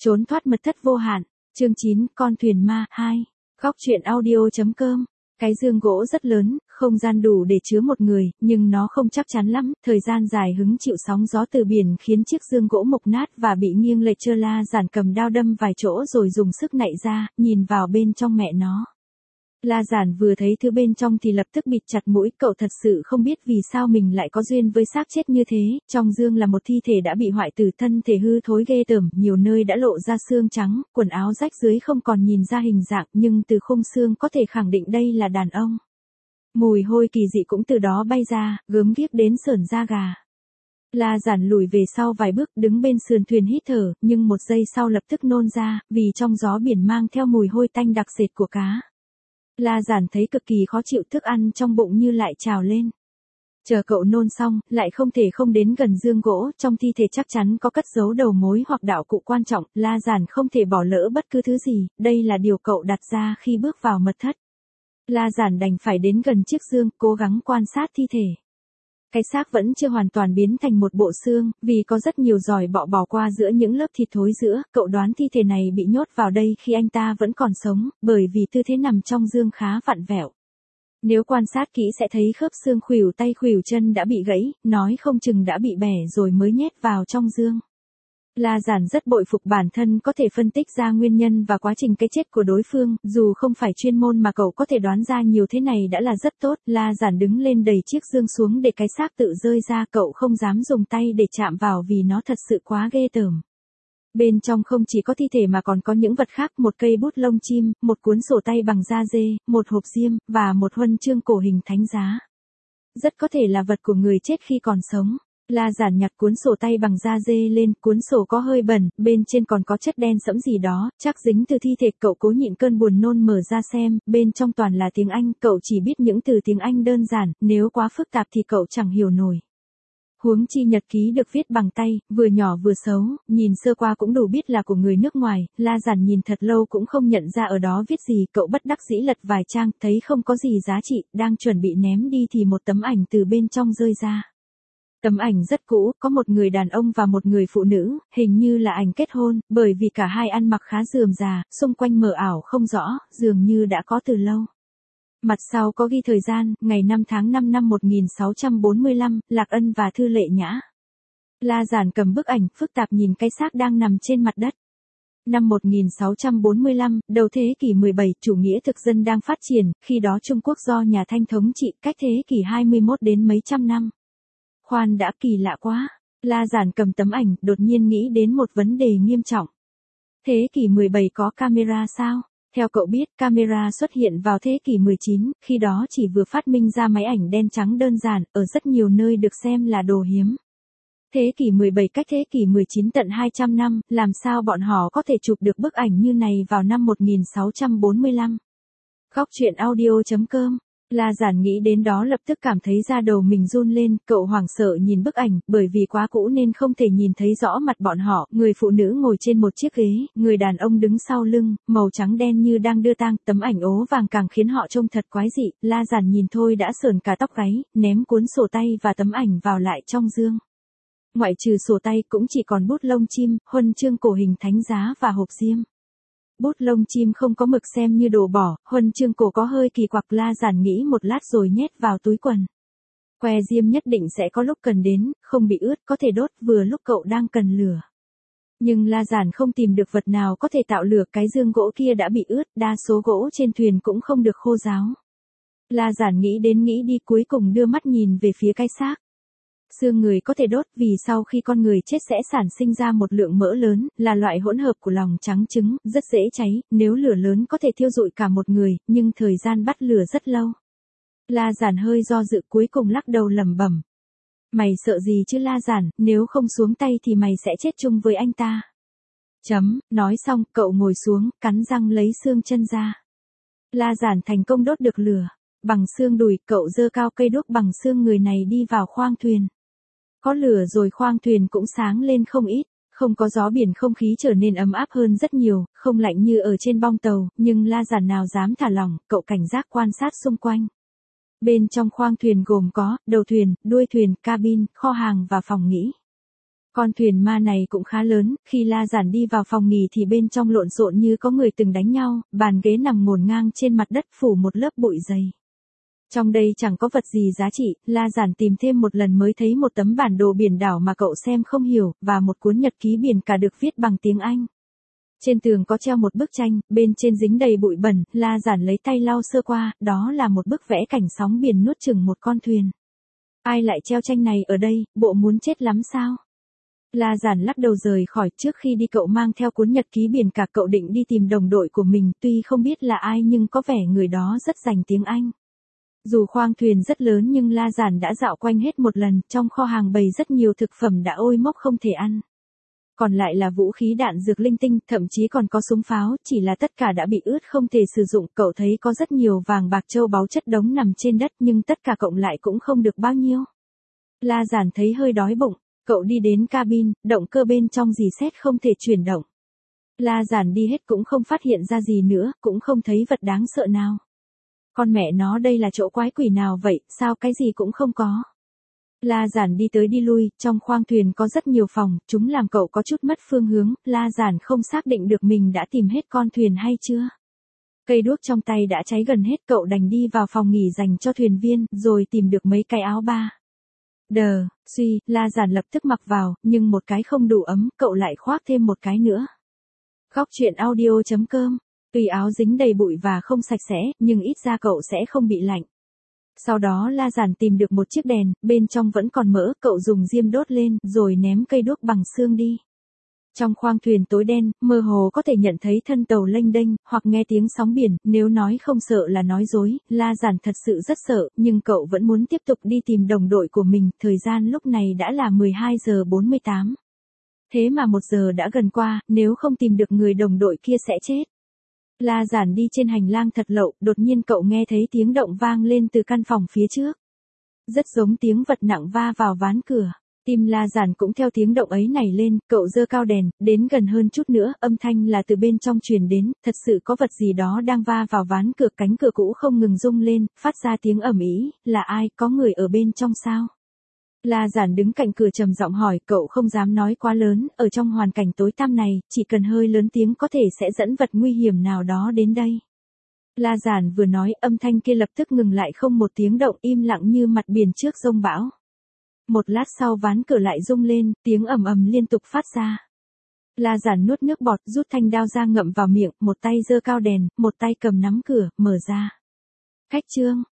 Trốn thoát mật thất vô hạn. Chương 9, con thuyền ma 2. Góc truyện audio.com. Cái giường gỗ rất lớn, không gian đủ để chứa một người, nhưng nó không chắc chắn lắm, thời gian dài hứng chịu sóng gió từ biển khiến chiếc giường gỗ mục nát và bị nghiêng lệch. La Giản cầm đao đâm vài chỗ rồi dùng sức nạy ra, nhìn vào bên trong mẹ nó. La Giản vừa thấy thứ bên trong thì lập tức bịt chặt mũi, cậu thật sự không biết vì sao mình lại có duyên với xác chết như thế, trong giường là một thi thể đã bị hoại tử, thân thể hư thối ghê tởm, nhiều nơi đã lộ ra xương trắng, quần áo rách rưới không còn nhìn ra hình dạng, nhưng từ khung xương có thể khẳng định đây là đàn ông. Mùi hôi kỳ dị cũng từ đó bay ra, gớm ghiếc đến sởn da gà. La Giản lùi về sau vài bước, đứng bên sườn thuyền hít thở, nhưng một giây sau lập tức nôn ra, vì trong gió biển mang theo mùi hôi tanh đặc sệt của cá. La Giản thấy cực kỳ khó chịu, thức ăn trong bụng như lại trào lên. Chờ cậu nôn xong, lại không thể không đến gần giường gỗ, trong thi thể chắc chắn có cất giấu đầu mối hoặc đạo cụ quan trọng, La Giản không thể bỏ lỡ bất cứ thứ gì, đây là điều cậu đặt ra khi bước vào mật thất. La Giản đành phải đến gần chiếc giường, cố gắng quan sát thi thể. Cái xác vẫn chưa hoàn toàn biến thành một bộ xương, vì có rất nhiều giòi bọ bỏ qua giữa những lớp thịt thối giữa, cậu đoán thi thể này bị nhốt vào đây khi anh ta vẫn còn sống, bởi vì tư thế nằm trong giường khá vặn vẹo. Nếu quan sát kỹ sẽ thấy khớp xương khuỷu tay khuỷu chân đã bị gãy, nói không chừng đã bị bẻ rồi mới nhét vào trong giường. La Giản rất bội phục bản thân có thể phân tích ra nguyên nhân và quá trình cái chết của đối phương, dù không phải chuyên môn mà cậu có thể đoán ra nhiều thế này đã là rất tốt. La Giản đứng lên đẩy chiếc giường xuống để cái xác tự rơi ra, cậu không dám dùng tay để chạm vào vì nó thật sự quá ghê tởm. Bên trong không chỉ có thi thể mà còn có những vật khác, một cây bút lông chim, một cuốn sổ tay bằng da dê, một hộp diêm, và một huân chương cổ hình thánh giá. Rất có thể là vật của người chết khi còn sống. La Giản nhặt cuốn sổ tay bằng da dê lên, cuốn sổ có hơi bẩn, bên trên còn có chất đen sẫm gì đó, chắc dính từ thi thể. Cậu cố nhịn cơn buồn nôn mở ra xem, bên trong toàn là tiếng Anh, cậu chỉ biết những từ tiếng Anh đơn giản, nếu quá phức tạp thì cậu chẳng hiểu nổi. Huống chi nhật ký được viết bằng tay, vừa nhỏ vừa xấu, nhìn sơ qua cũng đủ biết là của người nước ngoài. La Giản nhìn thật lâu cũng không nhận ra ở đó viết gì, cậu bất đắc dĩ lật vài trang, thấy không có gì giá trị, đang chuẩn bị ném đi thì một tấm ảnh từ bên trong rơi ra. Tấm ảnh rất cũ, có một người đàn ông và một người phụ nữ, hình như là ảnh kết hôn, bởi vì cả hai ăn mặc khá rườm rà, xung quanh mờ ảo không rõ, dường như đã có từ lâu. Mặt sau có ghi thời gian, ngày 5 tháng 5 năm 1645, Lạc Ân và Thư Lệ Nhã. La Giản cầm bức ảnh, phức tạp nhìn cái xác đang nằm trên mặt đất. Năm 1645, đầu thế kỷ 17, chủ nghĩa thực dân đang phát triển, khi đó Trung Quốc do nhà Thanh thống trị, cách thế kỷ 21 đến mấy trăm năm. Khoan đã, kỳ lạ quá. La Giản cầm tấm ảnh, đột nhiên nghĩ đến một vấn đề nghiêm trọng. Thế kỷ 17 có camera sao? Theo cậu biết, camera xuất hiện vào thế kỷ 19, khi đó chỉ vừa phát minh ra máy ảnh đen trắng đơn giản, ở rất nhiều nơi được xem là đồ hiếm. Thế kỷ 17 cách thế kỷ 19 tận 200 năm, làm sao bọn họ có thể chụp được bức ảnh như này vào năm 1645? Góc truyện audio.com. La Giản nghĩ đến đó lập tức cảm thấy da đầu mình run lên, cậu hoảng sợ nhìn bức ảnh, bởi vì quá cũ nên không thể nhìn thấy rõ mặt bọn họ, người phụ nữ ngồi trên một chiếc ghế, người đàn ông đứng sau lưng, màu trắng đen như đang đưa tang, tấm ảnh ố vàng càng khiến họ trông thật quái dị. La Giản nhìn thôi đã sởn cả tóc gáy, ném cuốn sổ tay và tấm ảnh vào lại trong giường. Ngoại trừ sổ tay cũng chỉ còn bút lông chim, huân chương cổ hình thánh giá và hộp diêm. Bút lông chim không có mực xem như đồ bỏ, huân chương cổ có hơi kỳ quặc. La Giản nghĩ một lát rồi nhét vào túi quần. Que diêm nhất định sẽ có lúc cần đến, không bị ướt, có thể đốt vừa lúc cậu đang cần lửa. Nhưng La Giản không tìm được vật nào có thể tạo lửa, cái giường gỗ kia đã bị ướt, đa số gỗ trên thuyền cũng không được khô ráo. La Giản nghĩ đến nghĩ đi, cuối cùng đưa mắt nhìn về phía cái xác. Xương người có thể đốt vì sau khi con người chết sẽ sản sinh ra một lượng mỡ lớn, là loại hỗn hợp của lòng trắng trứng, rất dễ cháy, nếu lửa lớn có thể thiêu rụi cả một người, nhưng thời gian bắt lửa rất lâu. La Giản hơi do dự, cuối cùng lắc đầu lẩm bẩm. Mày sợ gì chứ La Giản, nếu không xuống tay thì mày sẽ chết chung với anh ta. Nói xong, cậu ngồi xuống, cắn răng lấy xương chân ra. La Giản thành công đốt được lửa. Bằng xương đùi, cậu giơ cao cây đuốc bằng xương người này đi vào khoang thuyền. Có lửa rồi khoang thuyền cũng sáng lên không ít, không có gió biển không khí trở nên ấm áp hơn rất nhiều, không lạnh như ở trên bong tàu, nhưng La Giản nào dám thả lỏng, cậu cảnh giác quan sát xung quanh. Bên trong khoang thuyền gồm có, đầu thuyền, đuôi thuyền, cabin, kho hàng và phòng nghỉ. Con thuyền ma này cũng khá lớn, khi La Giản đi vào phòng nghỉ thì bên trong lộn xộn như có người từng đánh nhau, bàn ghế nằm ngổn ngang trên mặt đất phủ một lớp bụi dày. Trong đây chẳng có vật gì giá trị, La Giản tìm thêm một lần mới thấy một tấm bản đồ biển đảo mà cậu xem không hiểu, và một cuốn nhật ký biển cả được viết bằng tiếng Anh. Trên tường có treo một bức tranh, bên trên dính đầy bụi bẩn, La Giản lấy tay lau sơ qua, đó là một bức vẽ cảnh sóng biển nuốt chửng một con thuyền. Ai lại treo tranh này ở đây, bộ muốn chết lắm sao? La Giản lắc đầu rời khỏi, trước khi đi cậu mang theo cuốn nhật ký biển cả, cậu định đi tìm đồng đội của mình, tuy không biết là ai nhưng có vẻ người đó rất rành tiếng Anh. Dù khoang thuyền rất lớn nhưng La Giản đã dạo quanh hết một lần, trong kho hàng bày rất nhiều thực phẩm đã ôi mốc không thể ăn. Còn lại là vũ khí đạn dược linh tinh, thậm chí còn có súng pháo, chỉ là tất cả đã bị ướt không thể sử dụng. Cậu thấy có rất nhiều vàng bạc châu báu chất đống nằm trên đất nhưng tất cả cộng lại cũng không được bao nhiêu. La Giản thấy hơi đói bụng, cậu đi đến cabin, động cơ bên trong rỉ sét không thể chuyển động. La Giản đi hết cũng không phát hiện ra gì nữa, cũng không thấy vật đáng sợ nào. Con mẹ nó, đây là chỗ quái quỷ nào vậy, sao cái gì cũng không có. La Giản đi tới đi lui, trong khoang thuyền có rất nhiều phòng, chúng làm cậu có chút mất phương hướng, La Giản không xác định được mình đã tìm hết con thuyền hay chưa. Cây đuốc trong tay đã cháy gần hết, cậu đành đi vào phòng nghỉ dành cho thuyền viên, rồi tìm được mấy cái áo ba. La Giản lập tức mặc vào, nhưng một cái không đủ ấm, cậu lại khoác thêm một cái nữa. Góc truyện audio.com. Tuy áo dính đầy bụi và không sạch sẽ, nhưng ít ra cậu sẽ không bị lạnh. Sau đó La Giản tìm được một chiếc đèn, bên trong vẫn còn mỡ, cậu dùng diêm đốt lên, rồi ném cây đuốc bằng xương đi. Trong khoang thuyền tối đen, mơ hồ có thể nhận thấy thân tàu lênh đênh, hoặc nghe tiếng sóng biển, nếu nói không sợ là nói dối, La Giản thật sự rất sợ, nhưng cậu vẫn muốn tiếp tục đi tìm đồng đội của mình, thời gian lúc này đã là 12 giờ 48. Thế mà 1 giờ đã gần qua, nếu không tìm được người đồng đội kia sẽ chết. La Giản đi trên hành lang thật lậu, đột nhiên cậu nghe thấy tiếng động vang lên từ căn phòng phía trước. Rất giống tiếng vật nặng va vào ván cửa. Tim La Giản cũng theo tiếng động ấy nảy lên, cậu giơ cao đèn, đến gần hơn chút nữa, âm thanh là từ bên trong truyền đến, thật sự có vật gì đó đang va vào ván cửa, cánh cửa cũ không ngừng rung lên, phát ra tiếng ầm ĩ, là ai, có người ở bên trong sao? La Giản đứng cạnh cửa trầm giọng hỏi, cậu không dám nói quá lớn, ở trong hoàn cảnh tối tăm này, chỉ cần hơi lớn tiếng có thể sẽ dẫn vật nguy hiểm nào đó đến đây. La Giản vừa nói, âm thanh kia lập tức ngừng lại, không một tiếng động, im lặng như mặt biển trước giông bão. Một lát sau ván cửa lại rung lên, tiếng ầm ầm liên tục phát ra. La Giản nuốt nước bọt, rút thanh đao ra ngậm vào miệng, một tay giơ cao đèn, một tay cầm nắm cửa, mở ra. Khách trương,